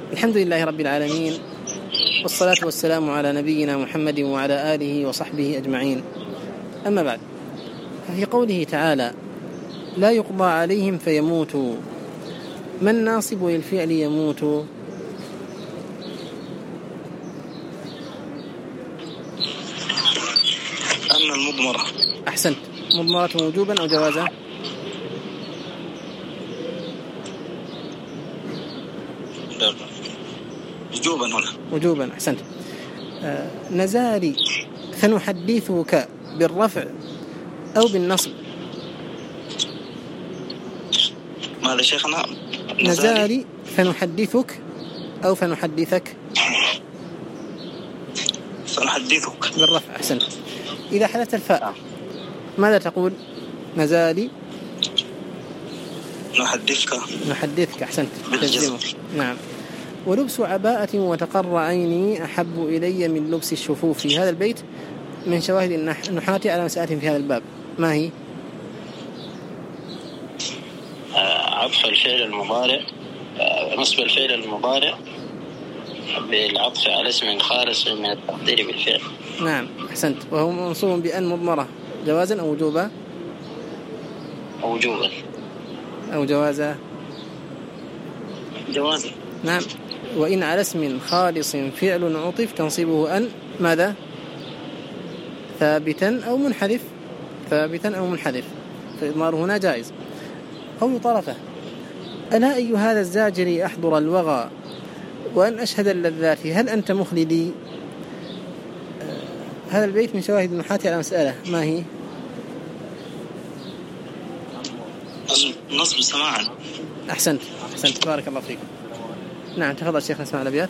الحمد لله رب العالمين، والصلاة والسلام على نبينا محمد وعلى آله وصحبه أجمعين. أما بعد، ففي قوله تعالى لا يقضى عليهم فيموتوا، ما الناصب للفعل يموت؟ أن المضمرة. أحسنت. مضمرة وجوبا أو جوازا؟ وجوبا هنا. وجوبا، أحسنت. نزاري فنحدثك بالرفع أو بالنصب؟ ماذا شيخنا؟ نزاري فنحدثك أو فنحدثك؟ فنحدثك بالرفع، أحسنت. إذا حدثت الفاء ماذا تقول؟ نزاري نحدثك، أحسنت. نعم. ولبس عباءة وتقر عيني أحب إلي من لبس الشفوف. هذا البيت من شواهد النحاة على مسألة في هذا الباب، ما هي؟ عطف الفعل المضارع، نصب الفعل المضارع بالعطف على اسم خالص من التقدير بالفعل. نعم، أحسنت. وهو منصوب بأن مضمرة، جوازا أو وجوبا؟ وجوبا. أو جوازا؟ جوازا. نعم. وإن على اسم خالص فعل عطف تنصبه أن ماذا؟ ثابتا أو منحذف. ثابتا أو منحذف، فإضماره هنا جائز. قول طرفه ألا أي هذا الزاجر أحضر الوغى وأن أشهد اللذات هل أنت مخلدي؟ هذا البيت من شواهد النحاة على مسألة، ما هي؟ نصب سماعا. أحسنت، بارك الله فيك. نعم، تفضل شيخ نسمع الأبيات.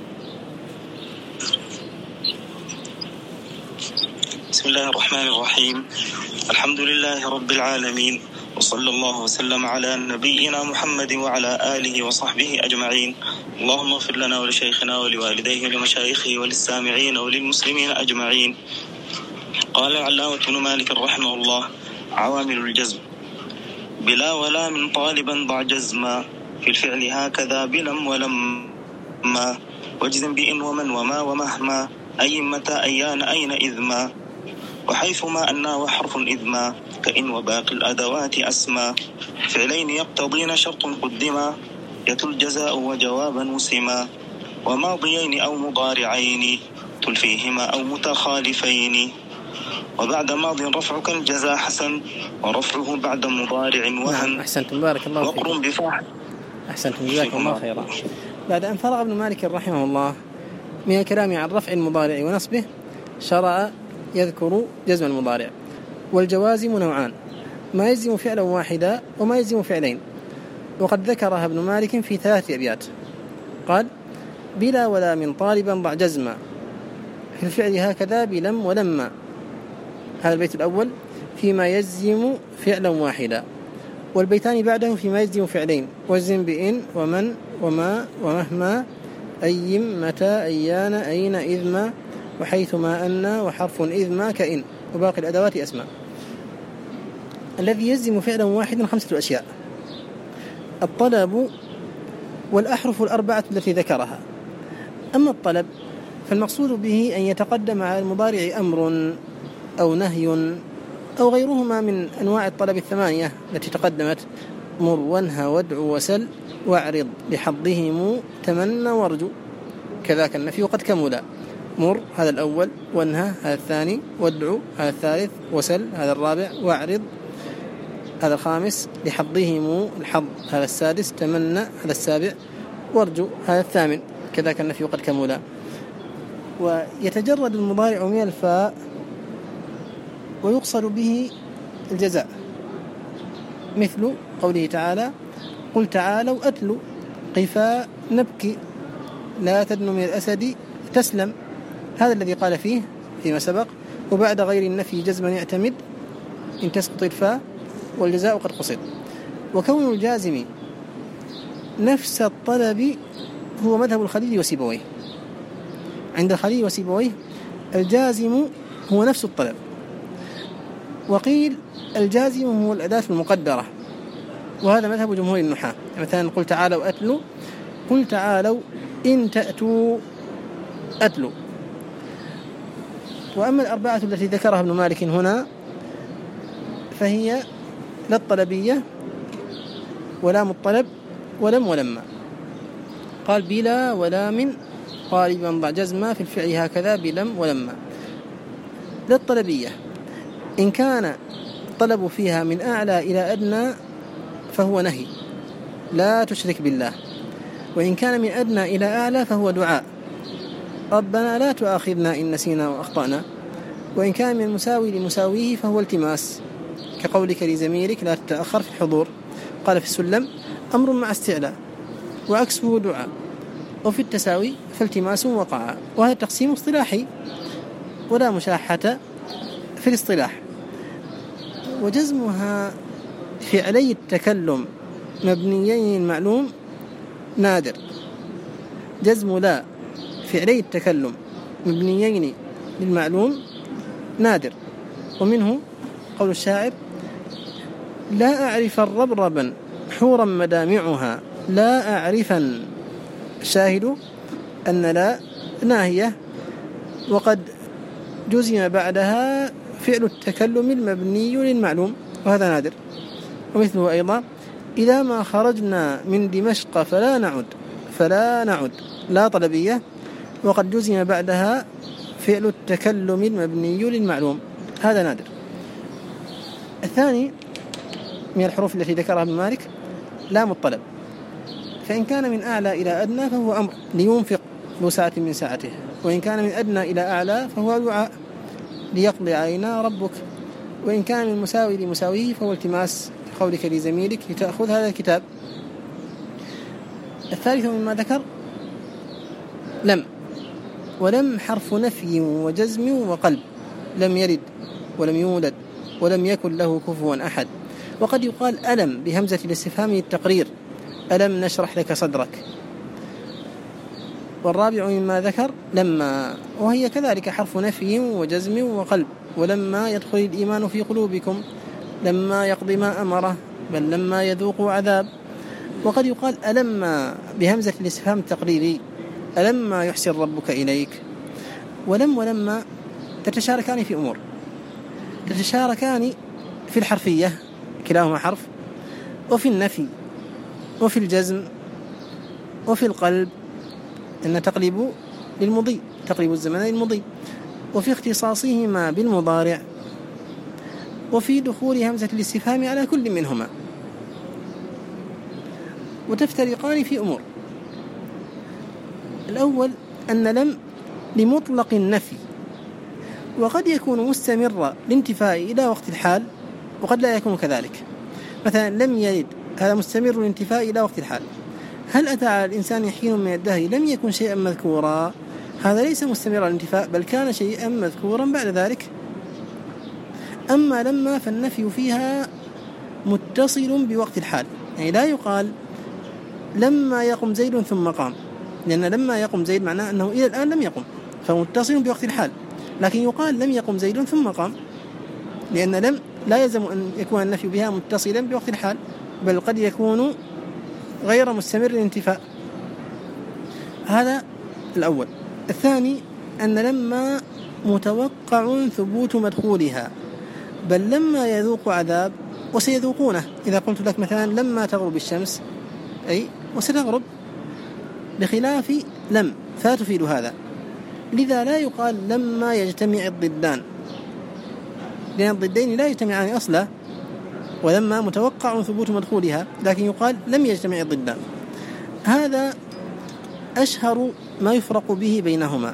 بسم الله الرحمن الرحيم. الحمد لله رب العالمين، وصلى الله وسلم على نبينا محمد وعلى آله وصحبه أجمعين. اللهم اغفر لنا ولشيخنا ولوالديه ولمشايخه وللسامعين وللمسلمين أجمعين. قال العلامة ابن مالك رحمه الله: عوامل الجزم: بلا ولا من طالبا ضع جزما، في الفعل هكذا بلم ولما، واجزم بإن ومن وما ومهما، أي متى أيان أين إذما، وحيثما أنا وحرف إذما، كإن وباقي الأدوات أسما، فعلين يقتضين شرط قدما، يتل الجزاء وجوابا مسما، وماضيين أو مضارعين تلفيهما أو متخالفين، وبعد ماض رفعك الجزاء حسن، ورفعه بعد مضارع وهن. أحسنتم، بارك الله فيك. وقرن بفاحل. أحسنتم، جزاكم الله خيرا. بعد أن فرغ ابن مالك رحمه الله من الكلام عن رفع المضارع ونصبه، شرع يذكر جزم المضارع. والجوازم نوعان: ما يجزم فعلا واحدا وما يجزم فعلين، وقد ذكرها ابن مالك في 3 أبيات. قال: بلا ولا من طالبا ضع جزما، في الفعل هكذا بلم ولما. هذا البيت الأول فيما يجزم فعلا واحدا، والبيتان بعده فيما يجزم فعلين: واجزم بإن ومن وما ومهما، أي متى أيان أين إذما، وحيثما أن وحرف إذما كإن، وباقي الأدوات أسماء. الذي يجزم فعلا واحدا 5 أشياء: الطلب والأحرف 4 التي ذكرها. أما الطلب فالمقصود به أن يتقدم على المضارع أمر أو نهي أو غيرهما من أنواع الطلب 8 التي تقدمت: مر وانهى وادع وسل واعرض لحظهم تمنى وارجو. كذاك النفي قد كمل: مر هذا الأول، وانهى هذا الثاني، وادع هذا الثالث، وسل هذا الرابع، واعرض هذا الخامس، لحظهم الحظ هذا السادس، تمنى هذا السابع، وارجو هذا الثامن. كذاك النفي قد كمل. ويتجرد المضارع من الفاء ويقصد به الجزاء، مثل قوله تعالى: قل تعالوا أتلوا قفا نبكي لا تدن من الأسد تسلم. هذا الذي قال فيه فيما سبق: وبعد غير النفي جزما يعتمد إن تسقط الفاء والجزاء قد قصد. وكون الجازم نفس الطلب هو مذهب الخليل وسيبويه. عند الخليل وسيبويه الجازم هو نفس الطلب، وقيل الجازم هو الأداة المقدرة، وهذا مذهب جمهور النحاة. مثلا قل تعالوا أتلوا قل تعالوا إن تأتوا أتلوا. وأما الأربعة التي ذكرها ابن مالك هنا فهي لا الطلبية ولام الطلب ولم ولما. قال بلا ولا من غالبا ضع جزما في الفعل هكذا بلم ولما. لا الطلبية إن كان الطلب فيها من أعلى إلى أدنى فهو نهي لا تشرك بالله، وإن كان من أدنى إلى أعلى فهو دعاء ربنا لا تؤاخذنا إن نسينا وأخطأنا، وإن كان من المساوي لمساويه فهو التماس كقولك لزميلك لا تتأخر في الحضور. قال في السلم أمر مع استعلاء وعكسه دعاء، وفي التساوي فالتماس وقع. وهذا تقسيم اصطلاحي ولا مشاحة في الاصطلاح. وجزمها فعلي التكلم مبنيين المعلوم نادر. جزم لا فعلي التكلم مبنيين للمعلوم نادر. ومنه قول الشاعر لا أعرف الربربا حورا مدامعها لا أعرفا. الشاهد أن لا ناهية وقد جزم بعدها فعل التكلم المبني للمعلوم وهذا نادر. ومثله أيضا إذا ما خرجنا من دمشق فلا نعد لا طلبية وقد جزم بعدها فعل التكلم المبني للمعلوم هذا نادر. الثاني من الحروف التي ذكرها ابن مالك لام الطلب، فإن كان من أعلى إلى أدنى فهو أمر لينفق ذو ساعة من ساعته، وإن كان من أدنى إلى أعلى فهو دعاء ليقضي علينا ربك، وإن كان من مساوي لمساويه فهو التماس قولك لزميلك لتأخذ هذا الكتاب. الثالث مما ذكر لم، ولم حرف نفي وجزم وقلب لم يلد ولم يولد ولم يكن له كفوا أحد. وقد يقال ألم بهمزة الاستفهام التقرير ألم نشرح لك صدرك. والرابع مما ذكر لما، وهي كذلك حرف نفي وجزم وقلب. ولما يدخل الإيمان في قلوبكم لما يقضي ما أمره بل لما يذوقوا عذاب. وقد يقال ألما بهمزة الاستفهام التقريري ألما يحسن ربك إليك. ولم ولما تتشاركان في أمور، تتشاركان في الحرفية كلاهما حرف، وفي النفي وفي الجزم وفي القلب أن تقلب للمضي تقلب الزمن للمضي، وفي اختصاصهما بالمضارع، وفي دخول همزة الاستفهام على كل منهما. وتفترقان في أمور. الأول أن لم لمطلق النفي، وقد يكون مستمر الانتفاء إلى وقت الحال وقد لا يكون كذلك. مثلا لم يلد هذا مستمر الانتفاء إلى وقت الحال. هل أتى على الإنسان حين من الدهر لم يكن شيئا مذكورا؟ هذا ليس مستمر الانتفاء بل كان شيئا مذكورا بعد ذلك. أما لما فالنفي فيها متصل بوقت الحال، يعني لا يقال لما يقم زيد ثم قام، لأن لما يقم زيد معناه أنه إلى الآن لم يقم فمتصل بوقت الحال. لكن يقال لم يقم زيد ثم قام، لأن لم لا يلزم أن يكون النفي بها متصلا بوقت الحال بل قد يكون غير مستمر الانتفاء. هذا الأول. الثاني أن لما متوقع ثبوت مدخولها بل لما يذوق عذاب وسيذوقونه. إذا قلت لك مثلا لما تغرب الشمس أي وستغرب، بخلاف لم فتفيد هذا. لذا لا يقال لما يجتمع الضدان، لأن الضدين لا يجتمعان أصلا، ولما متوقع ثبوت مدخولها، لكن يقال لم يجتمع الضدان. هذا أشهر ما يفرق به بينهما،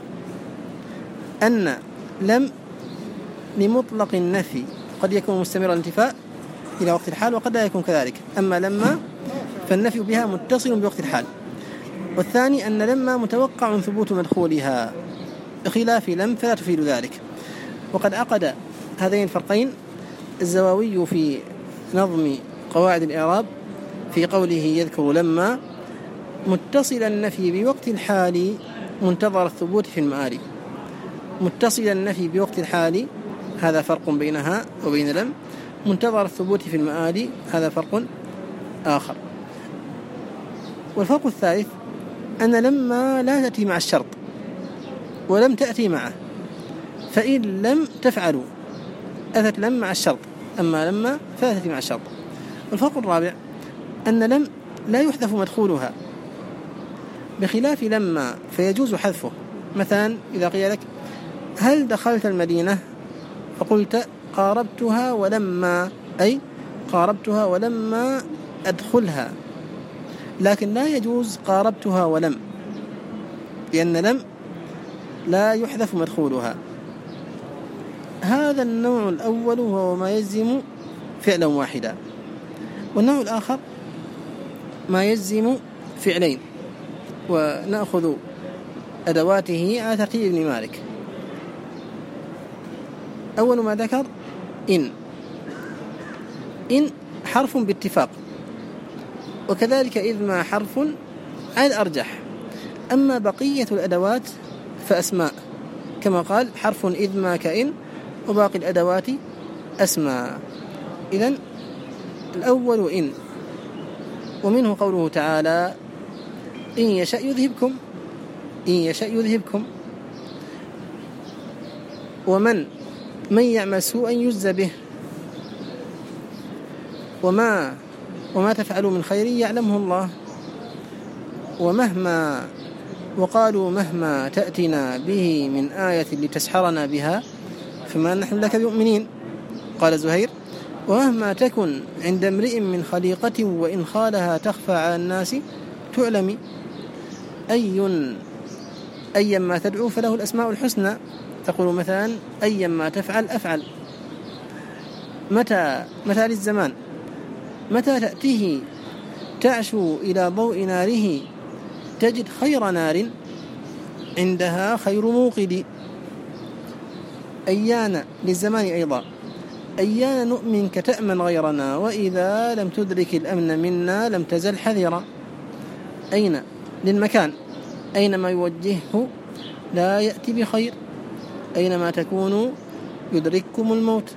أن لم لمطلق النفي قد يكون مستمر الانتفاء إلى وقت الحال وقد لا يكون كذلك، أما لما فالنفي بها متصل بوقت الحال. والثاني أن لما متوقع ثبوت مدخولها، بخلاف لم فلا تفيد ذلك. وقد عقد هذين الفرقين الزواوي في نظم قواعد الإعراب في قوله يذكر لما متصل النفي بوقت الحال منتظر الثبوت في المآل. متصل النفي بوقت الحال هذا فرق بينها وبين لم، منتظر الثبوت في المآل هذا فرق آخر. والفرق الثالث أن لما لا تأتي مع الشرط ولم تأتي معه، فإن لم تفعلوا أتت لم مع الشرط، أما لما فأتت مع الشرط. والفرق الرابع أن لم لا يحذف مدخولها بخلاف لما فيجوز حذفه. مثلا إذا قيل لك هل دخلت المدينة فقلت قاربتها ولما، أي قاربتها ولما أدخلها، لكن لا يجوز قاربتها ولم، لأن لم لا يحذف مدخولها. هذا النوع الأول وهو ما يجزم فعلا واحدا. والنوع الآخر ما يجزم فعلين، ونأخذ أدواته على ترتيب ابن مالك. أول ما ذكر إن حرف باتفاق، وكذلك إذ ما حرف على الأرجح. أما بقية الأدوات فأسماء، كما قال حرف إذ ما كإن، وباقي الأدوات أسماء. إذن الأول إن، ومنه قوله تعالى إن يشأ يذهبكم، ومن يعمل سوءا يجزى به، وما تفعلوا من خير يعلمه الله، وقالوا مهما تأتنا به من آية لتسحرنا بها فما نحن لك بمؤمنين. قال زهير ومهما تكن عند امرئ من خليقة وإن خالها تخفى على الناس تعلمي. أيما تدعو فله الأسماء الحسنى، تقول مثلا أيما تفعل أفعل. متى للزمان، متى تأتيه تعشو إلى ضوء ناره تجد خير نار عندها خير موقد. أيان للزمان أيضا، أيان نؤمنك تأمن غيرنا وإذا لم تدرك الأمن منا لم تزل حذرا. أين للمكان، أينما يوجهه لا يأتي بخير، أينما تكونوا يدرككم الموت.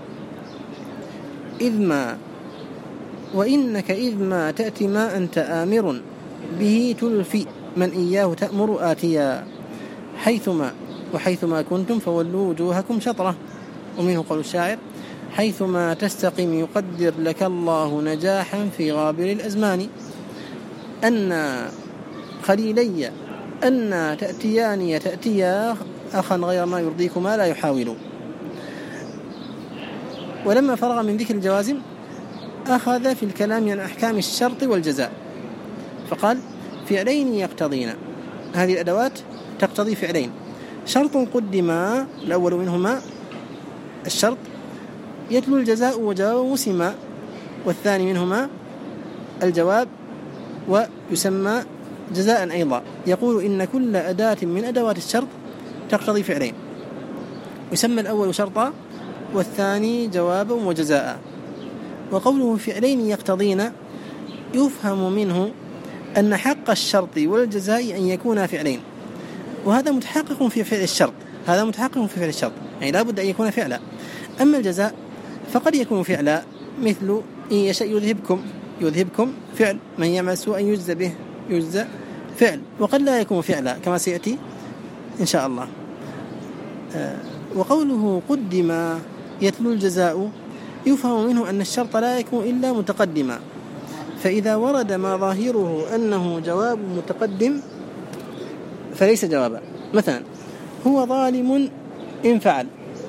إذ ما، وإنك إذ ما تأتي ما أنت آمر به تلفي من إياه تأمر آتيا، وحيثما كنتم فولوا وجوهكم شطرة. ومنه قول الشاعر حيثما تستقم يقدر لك الله نجاحا في غابر الأزمان. أن خليلي أن تأتيا أخا غير ما يرضيكما لا يحاول. ولما فرغ من ذكر الجوازم أخذ في الكلام عن أحكام الشرط والجزاء، فقال فعلين يقتضين، هذه الأدوات تقتضي فعلين. شرط قدما، الأول منهما الشرط يتلو الجزاء وجواب مسمى، والثاني منهما الجواب ويسمى جزاء أيضا. يقول إن كل أداة من أدوات الشرط تقتضي فعلين، يسمى الأول شرطا والثاني جوابا وجزاء. وقوله فعلين يقتضين يفهم منه أن حق الشرط والجزاء أن يكون فعلين، وهذا متحقق في فعل الشرط، يعني لا بد أن يكون فعلا. أما الجزاء فقد يكون فعلا، مثل إن يشاء يذهبكم فعل، من يعمل سوءا يجزى به يجزى فعل، وقد لا يكون فعلا كما سيأتي إن شاء الله. وقوله قدم يتلو الجزاء يفهم منه أن الشرط لا يكون إلا متقدما، فإذا ورد ما ظاهره أنه جواب متقدم فليس جوابا. مثلا هو ظالم إن فعل،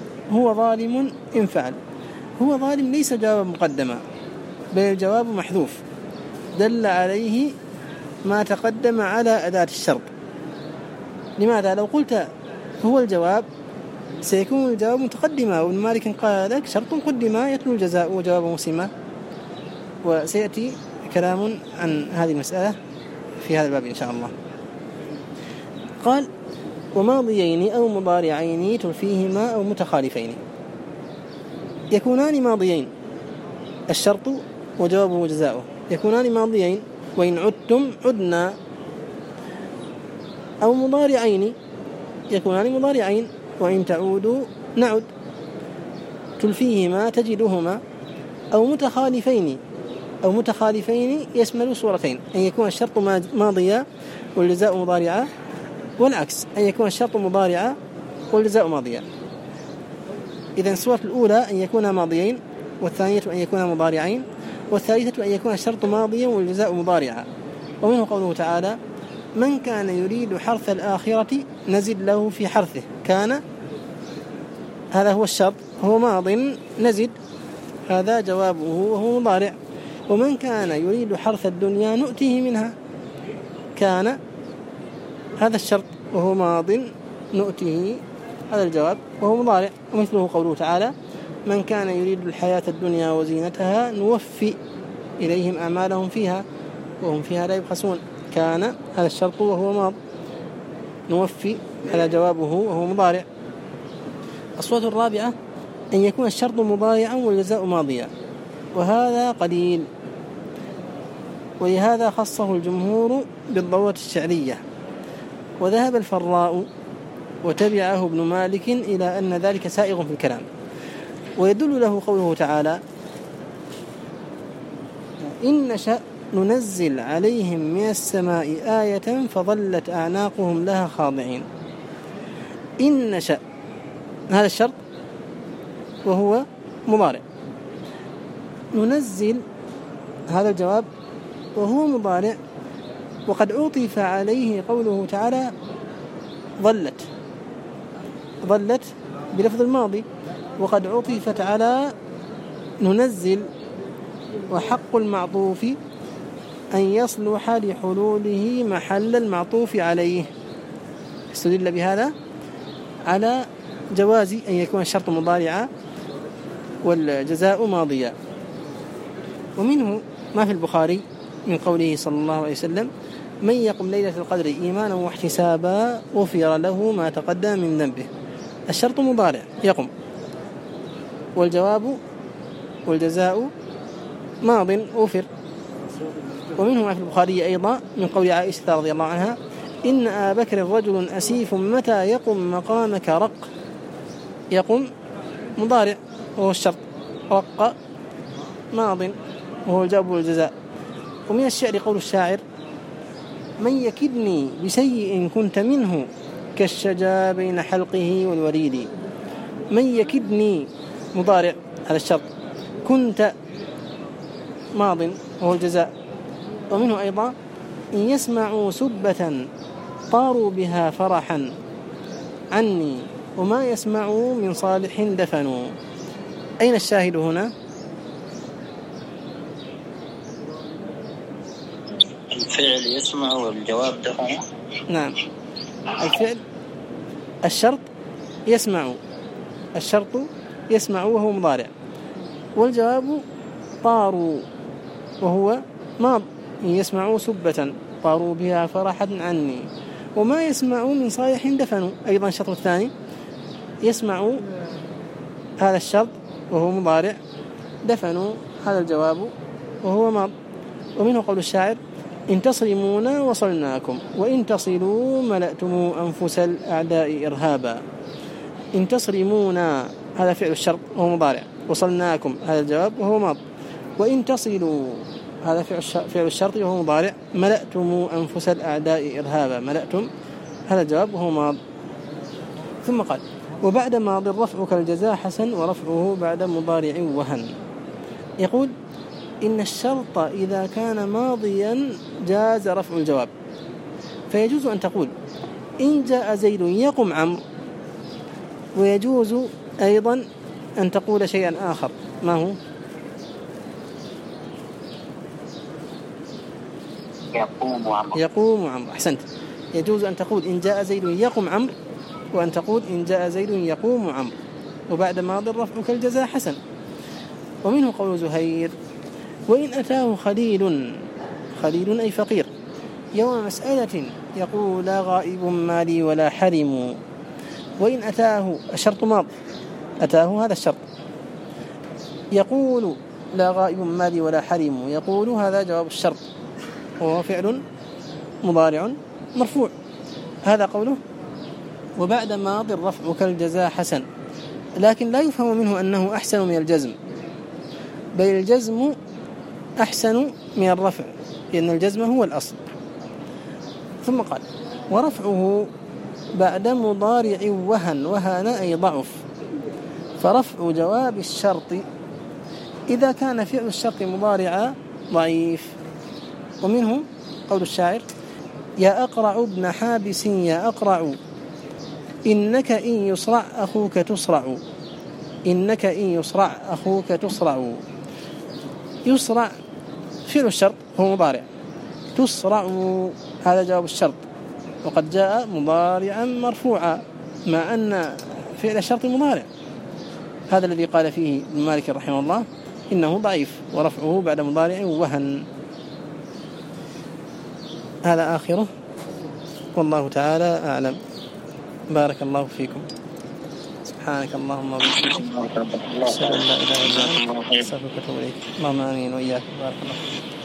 هو ظالم ليس جوابا مقدما، بل الجواب محذوف دل عليه ما تقدم على أداة الشرط. لماذا؟ لو قلت هو الجواب سيكون الجواب متقدما، وابن مالك قال لك شرط قدما يتلو الجزاء وجواب مسمى. وسيأتي كلام عن هذه المسألة في هذا الباب إن شاء الله. قال وماضيين أو مضارعين تلفيهما أو متخالفين، يكونان ماضيين الشرط وجوابه وجزاؤه، يكونان ماضيين وإن عدتم عدنا، أو مضارعين يكونان مضارعين وإن تعودوا نعد، تلفيهما تجدهما، أو متخالفين يشمل صورتين، أن يكون الشرط ماضيا والجزاء مضارعة، والعكس أن يكون الشرط مضارعة والجزاء ماضيا. إذن الصورة الأولى أن يكون ماضيين، والثانية أن يكون مضارعين، والثالثة أن يكون الشرط ماضيا والجزاء مضارعا. ومنه قوله تعالى: من كان يريد حرث الآخرة نزد له في حرثه. كان هذا هو الشرط، هو ماض، نزد هذا جوابه وهو مضارع. ومن كان يريد حرث الدنيا نؤتيه منها. كان هذا الشرط وهو ماض، نؤتيه هذا الجواب وهو مضارع. ومثله قوله تعالى: من كان يريد الحياة الدنيا وزينتها نوفي إليهم أعمالهم فيها وهم فيها لا يبخسون. كان هذا الشرط وهو ماض، نوفي هذا جوابه وهو مضارع. الصورة الرابعة أن يكون الشرط مضارعا والجزاء ماضيا، وهذا قليل، ولهذا خصه الجمهور بالضرورة الشعرية. وذهب الفراء وتبعه ابن مالك إلى أن ذلك سائغ في الكلام. ويدل له قوله تعالى: إن نشأ ننزل عليهم من السماء آية فظلت أعناقهم لها خاضعين. إن نشأ هذا الشرط وهو مضارع، ننزل هذا الجواب وهو مضارع، وقد عطف عليه قوله تعالى: ظلت بلفظ الماضي، وقد عطفت على ننزل، وحق المعطوف أن يصلح لحلوله محل المعطوف عليه. استدل بهذا على جواز أن يكون الشرط مضارعا والجزاء ماضيا. ومنه ما في البخاري من قوله صلى الله عليه وسلم: من يقم ليلة القدر إيمانا واحتسابا غفر له ما تقدم من ذنبه. الشرط مضارع يقم، والجواب والجزاء ماض غفر. ومنه ما في البخاري أيضا من قول عائشة رضي الله عنها: إن أبا بكر رجل أسيف متى يقم مقامك رق. يقم مضارع وهو الشرط، رق ماض وهو الجواب والجزاء. ومن الشعر قول الشاعر: من يكدني بسيء كنت منه كالشجا بين حلقه والوريد. من يكدني مضارع هذا الشرط، كنت ماض وهو الجزاء. ومنه أيضا: إن يسمعوا سبة طاروا بها فرحا عني وما يسمعوا من صالح دفنوا. أين الشاهد هنا؟ الفعل يسمع والجواب دفن. نعم، الفعل الشرط يسمع، الشرط يسمع وهو مضارع، والجواب طاروا وهو ماض. يسمعوا سبة طاروا بها فرحا عني وما يسمعوا من صالح دفنوا. أيضا الشرط الثاني يسمعوا هذا الشرط وهو مضارع، دفنوا هذا الجواب وهو ماض. ومنه قول الشاعر: إن تصرمونا وصلناكم وإن تصلوا ملأتم أنفس الأعداء إرهابا. إن تصرمونا هذا فعل الشرط وهو مضارع، وصلناكم هذا الجواب وهو ماض. وإن تصلوا هذا فعل الشرط وهو مضارع، ملأتم أنفس الأعداء إرهابا. ملأتم هذا الجواب وهو ماض. ثم قال: وبعد ماض رفعك الجزاء حسن ورفعه بعد مضارع وهن. يقول: إن الشرط إذا كان ماضيا جاز رفع الجواب، فيجوز أن تقول: إن جاء زيد يقم عمرو. ويجوز أيضا أن تقول شيئا آخر. ما هو؟ يقوم عمرو. أحسنت. يجوز أن تقول: إن جاء زيد يقم عمرو، وأن تقول: إن جاء زيد يقوم عمرو، وبعد ماض رفعك الجزاء حسن. ومنه قول زهير: وإن أتاه خليل أي فقير يوم مسألة يقول لا غائب مالي ولا حرم. وإن أتاه الشرط ماض، أتاه هذا الشرط، يقول لا غائب مالي ولا حرم، يقول هذا جواب الشرط وهو فعل مضارع مرفوع. هذا قوله: وبعد ماض رفعك الجزاء حسن. لكن لا يفهم منه أنه أحسن من الجزم، بل الجزم أحسن من الرفع، لأن الجزم هو الأصل. ثم قال ورفعه بعد مضارع وهن أي ضعف، فرفع جواب الشرط إذا كان فعل الشرط مضارعا ضعيف. ومنه قول الشاعر يا أقرع ابن حابس يا أقرع إنك إن يصرع أخوك تصرع، إنك إن يصرع أخوك تصرع. يصرع فعل الشرط هو مضارع، تصرع هذا جواب الشرط، وقد جاء مضارعا مرفوعا مع أن فعل الشرط مضارع. هذا الذي قال فيه ابن مالك رحمه الله إنه ضعيف ورفعه بعد مضارع وهن. هذا آخره والله تعالى أعلم. بارك الله فيكم. سبحانك اللهم وبحمدك أشهد أن لا إله إلا أنت أستغفرك وأتوب إليك. اللهم آمين وإياك. بارك الله.